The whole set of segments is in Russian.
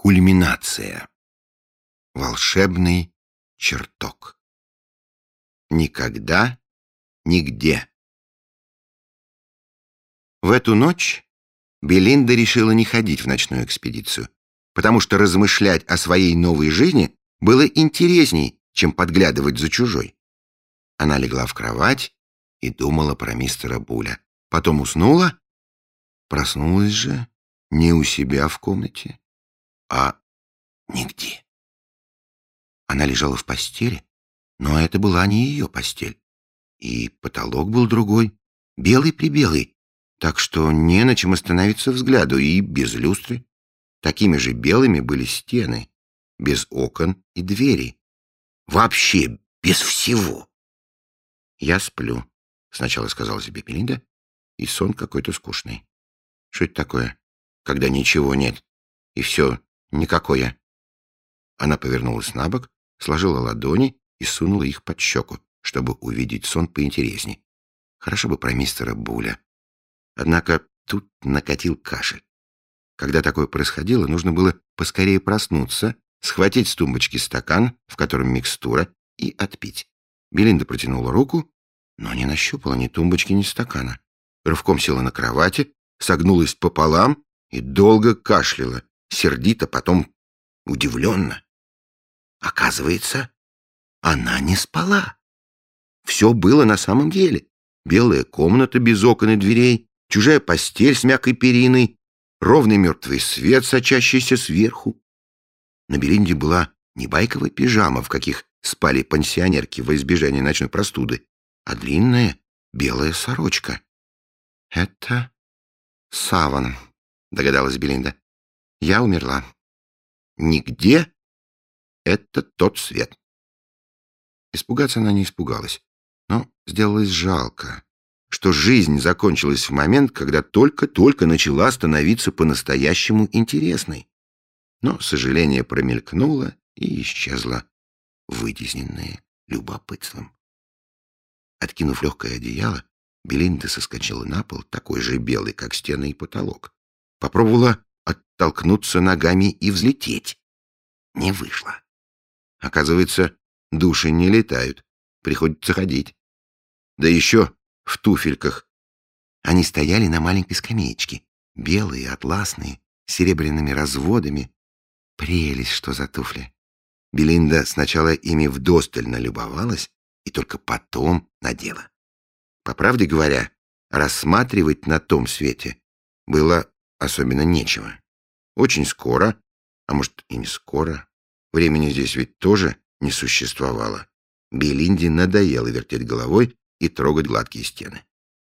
Кульминация. Волшебный чертог. Никогда, нигде. В эту ночь Белинда решила не ходить в ночную экспедицию, потому что размышлять о своей новой жизни было интересней, чем подглядывать за чужой. Она легла в кровать и думала про мистера Буля. Потом уснула, проснулась же не у себя в комнате, а нигде. Она лежала в постели, но это была не ее постель. И потолок был другой, белый-прибелый, так что не на чем остановиться взгляду, и без люстры. Такими же белыми были стены, без окон и дверей. Вообще без всего. «Я сплю», — сначала сказала себе Белинда, и сон какой-то скучный. Что это такое, когда ничего нет, и все никакое? Она повернулась на бок, сложила ладони и сунула их под щеку, чтобы увидеть сон поинтересней. Хорошо бы про мистера Буля. Однако тут накатил кашель. Когда такое происходило, нужно было поскорее проснуться, схватить с тумбочки стакан, в котором микстура, и отпить. Белинда протянула руку, но не нащупала ни тумбочки, ни стакана. Рывком села на кровати, согнулась пополам и долго кашляла, сердито, потом удивленно. Оказывается, она не спала. Все было на самом деле. Белая комната без окон и дверей, чужая постель с мягкой периной, ровный мертвый свет, сочащийся сверху. На Белинде была не байковая пижама, в каких спали пансионерки во избежание ночной простуды, а длинная белая сорочка. «Это саван», — догадалась Белинда. «Я умерла. Нигде это тот свет». Испугаться она не испугалась, но сделалось жалко, что жизнь закончилась в момент, когда только-только начала становиться по-настоящему интересной. Но сожаление промелькнуло и исчезло, вытесненное любопытством. Откинув легкое одеяло, Белинда соскочила на пол, такой же белый, как стены и потолок. Попробовала оттолкнуться ногами и взлететь. Не вышло. Оказывается, души не летают, приходится ходить. Да еще в туфельках. Они стояли на маленькой скамеечке, белые, атласные, с серебряными разводами. Прелесть, что за туфли. Белинда сначала ими вдосталь налюбовалась и только потом надела. По правде говоря, рассматривать на том свете было особенно нечего. Очень скоро, а может и не скоро, времени здесь ведь тоже не существовало, Белинде надоело вертеть головой и трогать гладкие стены.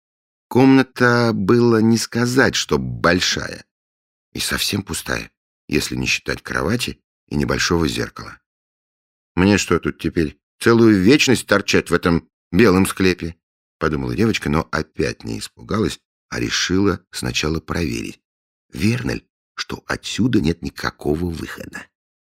Комната была не сказать, что большая, и совсем пустая, если не считать кровати и небольшого зеркала. «Мне что тут теперь, целую вечность торчать в этом белом склепе?» — подумала девочка, но опять не испугалась, а решила сначала проверить, верно ли, что отсюда нет никакого выхода.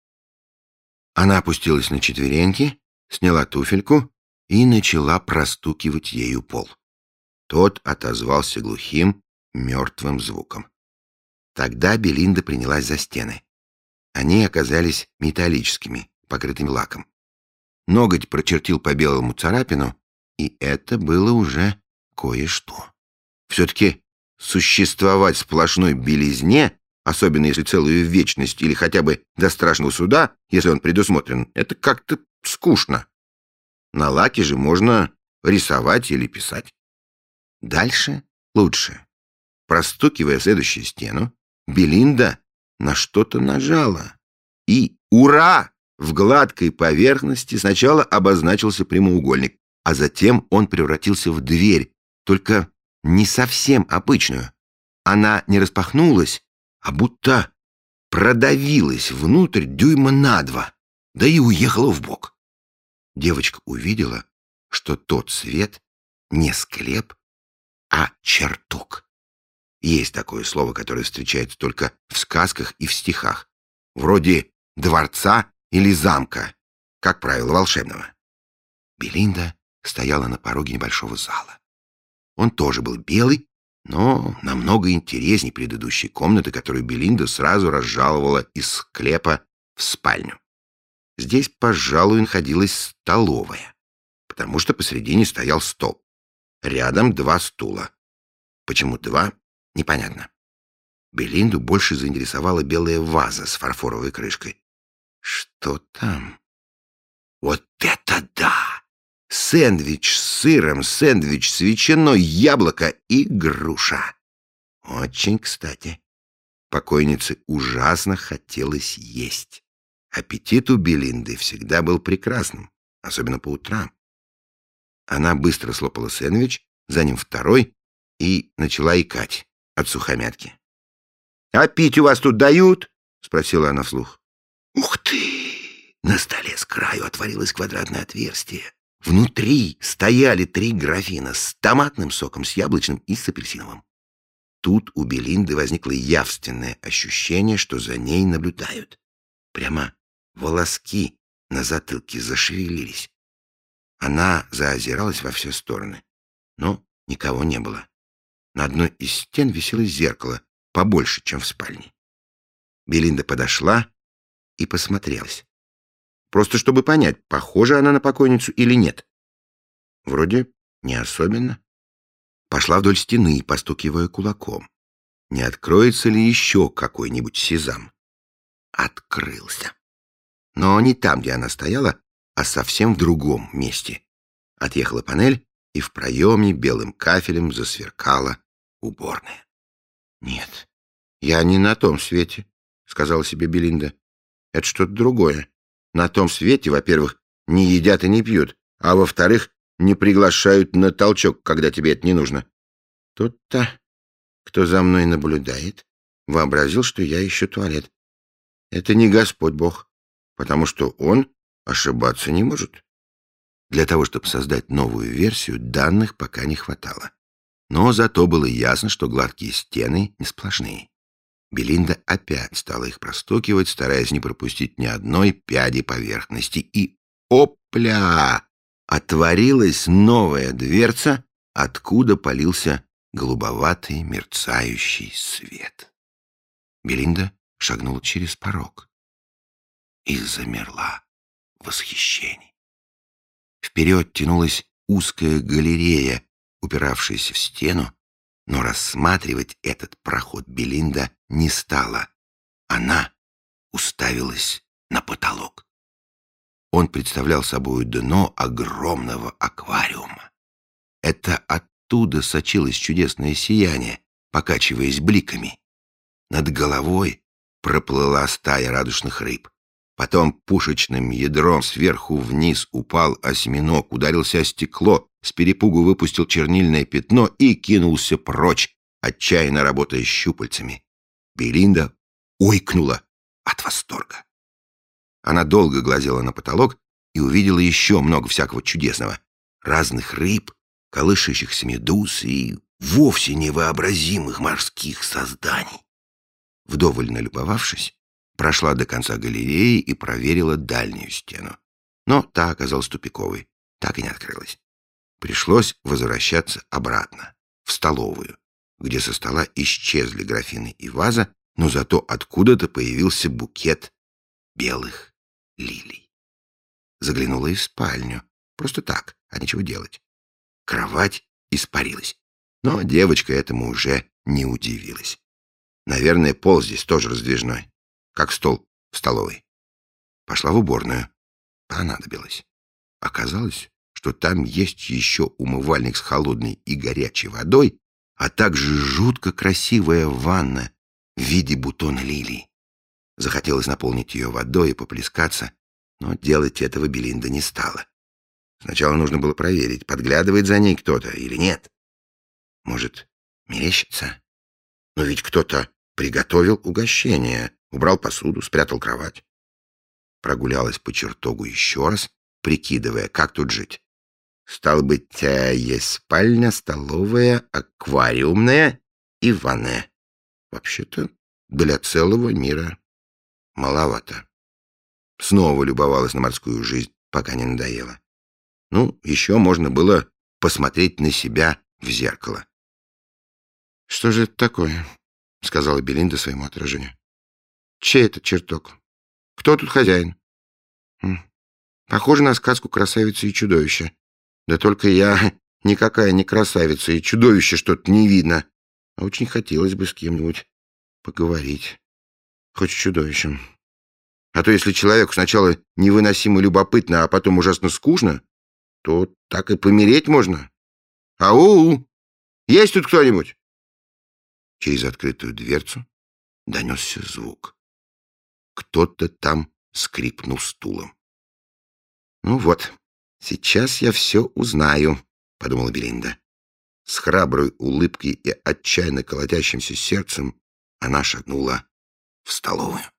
Она опустилась на четвереньки, сняла туфельку и начала простукивать ею пол. Тот отозвался глухим, мертвым звуком. Тогда Белинда принялась за стены. Они оказались металлическими, покрытыми лаком. Ноготь прочертил по белому царапину, и это было уже кое-что. Все-таки существовать в сплошной белизне, особенно если целую вечность или хотя бы до страшного суда, если он предусмотрен, это как-то скучно. На лаке же можно рисовать или писать. Дальше лучше. Простукивая следующую стену, Белинда на что-то нажала. И ура! В гладкой поверхности сначала обозначился прямоугольник, а затем он превратился в дверь, только не совсем обычную. Она не распахнулась, а будто продавилась внутрь дюйма на 2, да и уехала вбок. Девочка увидела, что тот свет не склеп, а чертог. Есть такое слово, которое встречается только в сказках и в стихах, вроде дворца или замка, как правило, волшебного. Белинда стояла на пороге небольшого зала. Он тоже был белый, но намного интересней предыдущей комнаты, которую Белинда сразу разжаловала из склепа в спальню. Здесь, пожалуй, находилась столовая, потому что посредине стоял стол. Рядом 2 стула. Почему 2? Непонятно. Белинду больше заинтересовала белая ваза с фарфоровой крышкой. Что там? Вот это да! Сэндвич с сыром, сэндвич с ветчиной, яблоко и груша. Очень кстати. Покойнице ужасно хотелось есть. Аппетит у Белинды всегда был прекрасным, особенно по утрам. Она быстро слопала сэндвич, за ним второй, и начала икать от сухомятки. «А пить у вас тут дают?» — спросила она вслух. «Ух ты!» На столе с краю отворилось квадратное отверстие. Внутри стояли 3 графина с томатным соком, с яблочным и с апельсиновым. Тут у Белинды возникло явственное ощущение, что за ней наблюдают. Прямо волоски на затылке зашевелились. Она заозиралась во все стороны, но никого не было. На одной из стен висело зеркало, побольше, чем в спальне. Белинда подошла и посмотрелась. Просто чтобы понять, похожа она на покойницу или нет. Вроде не особенно. Пошла вдоль стены, постукивая кулаком. Не откроется ли еще какой-нибудь сезам? Открылся. Но не там, где она стояла, а совсем в другом месте. Отъехала панель, и в проеме белым кафелем засверкала уборная. «Нет, я не на том свете», — сказала себе Белинда. «Это что-то другое. На том свете, во-первых, не едят и не пьют, а во-вторых, не приглашают на толчок, когда тебе это не нужно. Тот-то, кто за мной наблюдает, вообразил, что я ищу туалет. Это не Господь Бог, потому что Он ошибаться не может». Для того, чтобы создать новую версию, данных пока не хватало. Но зато было ясно, что гладкие стены не сплошные. Белинда опять стала их простукивать, стараясь не пропустить ни одной пяди поверхности. И опля! Отворилась новая дверца, откуда полился голубоватый мерцающий свет. Белинда шагнула через порог и замерла в восхищении. Вперед тянулась узкая галерея, упиравшаяся в стену, но рассматривать этот проход Белинда не стала. Она уставилась на потолок. Он представлял собой дно огромного аквариума. Это оттуда сочилось чудесное сияние, покачиваясь бликами. Над головой проплыла стая радужных рыб. Потом пушечным ядром сверху вниз упал осьминог, ударился о стекло, с перепугу выпустил чернильное пятно и кинулся прочь, отчаянно работая щупальцами. Белинда ойкнула от восторга. Она долго глазела на потолок и увидела еще много всякого чудесного. Разных рыб, колышащихся медуз и вовсе невообразимых морских созданий. Вдоволь налюбовавшись, прошла до конца галереи и проверила дальнюю стену. Но та оказалась тупиковой, так и не открылась. Пришлось возвращаться обратно, в столовую, где со стола исчезли графины и ваза, но зато откуда-то появился букет белых лилий. Заглянула и в спальню, просто так, а нечего делать. Кровать испарилась, но девочка этому уже не удивилась. Наверное, пол здесь тоже раздвижной, как стол в столовой. Пошла в уборную. Понадобилось. Оказалось, что там есть еще умывальник с холодной и горячей водой, а также жутко красивая ванна в виде бутона лилий. Захотелось наполнить ее водой и поплескаться, но делать этого Белинда не стала. Сначала нужно было проверить, подглядывает за ней кто-то или нет. Может, мерещится? Но ведь кто-то приготовил угощение, убрал посуду, спрятал кровать. Прогулялась по чертогу еще раз, прикидывая, как тут жить. Стало быть, есть спальня, столовая, аквариумная и ванная. Вообще-то для целого мира маловато. Снова любовалась на морскую жизнь, пока не надоело. Ну, еще можно было посмотреть на себя в зеркало. «Что же это такое?» — сказала Белинда своему отражению. «Чей это чертог? Кто тут хозяин?» «Похоже на сказку «Красавица и чудовище». Да только я никакая не красавица, и чудовище что-то не видно. А очень хотелось бы с кем-нибудь поговорить. Хоть с чудовищем. А то если человеку сначала невыносимо любопытно, а потом ужасно скучно, то так и помереть можно. Ау! Есть тут кто-нибудь?» Через открытую дверцу донесся звук. Кто-то там скрипнул стулом. «Ну вот, сейчас я все узнаю», — подумала Белинда. С храброй улыбкой и отчаянно колотящимся сердцем она шагнула в столовую.